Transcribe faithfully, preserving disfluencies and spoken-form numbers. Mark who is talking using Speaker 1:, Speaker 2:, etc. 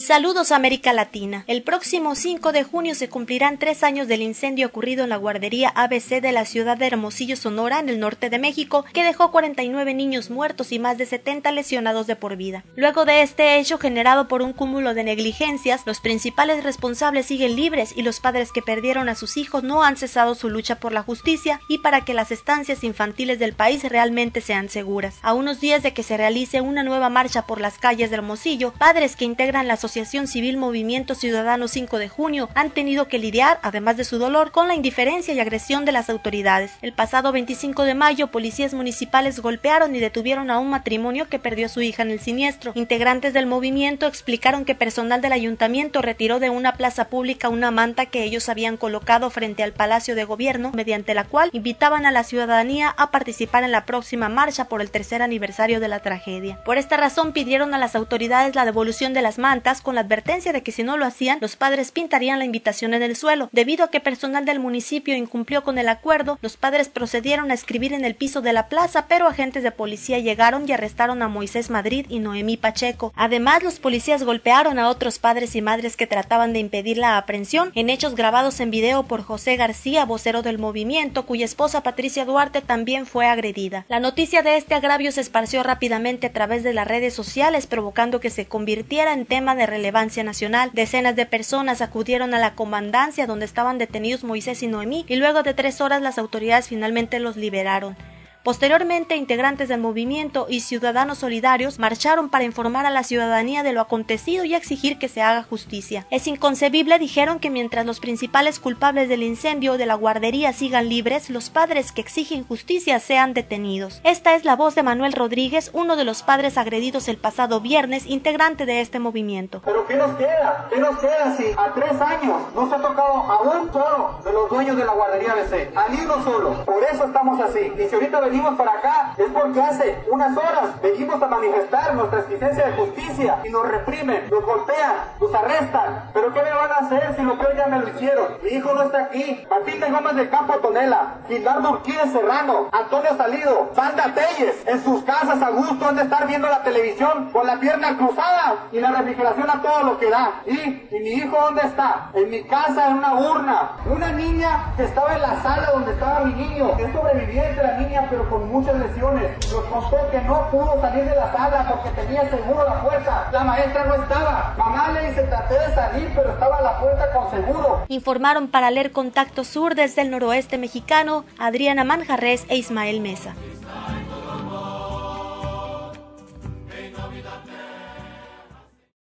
Speaker 1: Saludos América Latina. El próximo cinco de junio se cumplirán tres años del incendio ocurrido en la guardería A B C de la ciudad de Hermosillo, Sonora, en el norte de México, que dejó cuarenta y nueve niños muertos y más de setenta lesionados de por vida. Luego de este hecho generado por un cúmulo de negligencias, los principales responsables siguen libres y los padres que perdieron a sus hijos no han cesado su lucha por la justicia y para que las estancias infantiles del país realmente sean seguras. A unos días de que se realice una nueva marcha por las calles de Hermosillo, padres que integran la Asociación Civil Movimiento Ciudadano cinco de junio han tenido que lidiar, además de su dolor, con la indiferencia y agresión de las autoridades. El pasado veinticinco de mayo, policías municipales golpearon y detuvieron a un matrimonio que perdió a su hija en el siniestro. Integrantes del movimiento explicaron que personal del ayuntamiento retiró de una plaza pública una manta que ellos habían colocado frente al Palacio de Gobierno, mediante la cual invitaban a la ciudadanía a participar en la próxima marcha por el tercer aniversario de la tragedia. Por esta razón pidieron a las autoridades la devolución de las mantas, con la advertencia de que si no lo hacían, los padres pintarían la invitación en el suelo. Debido a que personal del municipio incumplió con el acuerdo, los padres procedieron a escribir en el piso de la plaza, pero agentes de policía llegaron y arrestaron a Moisés Madrid y Noemí Pacheco. Además, los policías golpearon a otros padres y madres que trataban de impedir la aprehensión, en hechos grabados en video por José García, vocero del movimiento, cuya esposa Patricia Duarte también fue agredida. La noticia de este agravio se esparció rápidamente a través de las redes sociales, provocando que se convirtiera en tema de relevancia nacional. Decenas de personas acudieron a la comandancia donde estaban detenidos Moisés y Noemí, y luego de tres horas las autoridades finalmente los liberaron. Posteriormente, integrantes del movimiento y ciudadanos solidarios marcharon para informar a la ciudadanía de lo acontecido y exigir que se haga justicia. Es inconcebible, dijeron, que mientras los principales culpables del incendio de la guardería sigan libres, los padres que exigen justicia sean detenidos. Esta es la voz de Manuel Rodríguez, uno de los padres agredidos el pasado viernes, integrante de este movimiento.
Speaker 2: ¿Pero qué nos queda? ¿Qué nos queda si a tres años no se ha tocado a un solo de los dueños de la guardería A B C? A ni uno solo. Por eso estamos así. Y si ahorita venimos para acá es porque hace unas horas venimos a manifestar nuestra exigencia de justicia y nos reprimen, nos golpean, nos arrestan. ¿Pero qué me van a hacer si lo que ya me lo hicieron? Mi hijo no está aquí. Martín Gómez del Campo Tonela, Gildardo Urquídez Serrano, Antonio Salido, Sandra Telles, en sus casas a gusto han de estar viendo la televisión con la pierna cruzada y la refrigeración a todo lo que da. ¿Y, y mi hijo dónde está? En mi casa, en una urna. Una niña que estaba en la sala donde estaba mi niño, es sobreviviente la niña, pero con muchas lesiones. Nos contó que no pudo salir de la sala porque tenía seguro la puerta. La maestra no estaba. Mamá le dice, traté de salir, pero estaba la puerta con seguro.
Speaker 1: Informaron para Leer Contacto Sur desde el noroeste mexicano Adriana Manjarres e Ismael Mesa.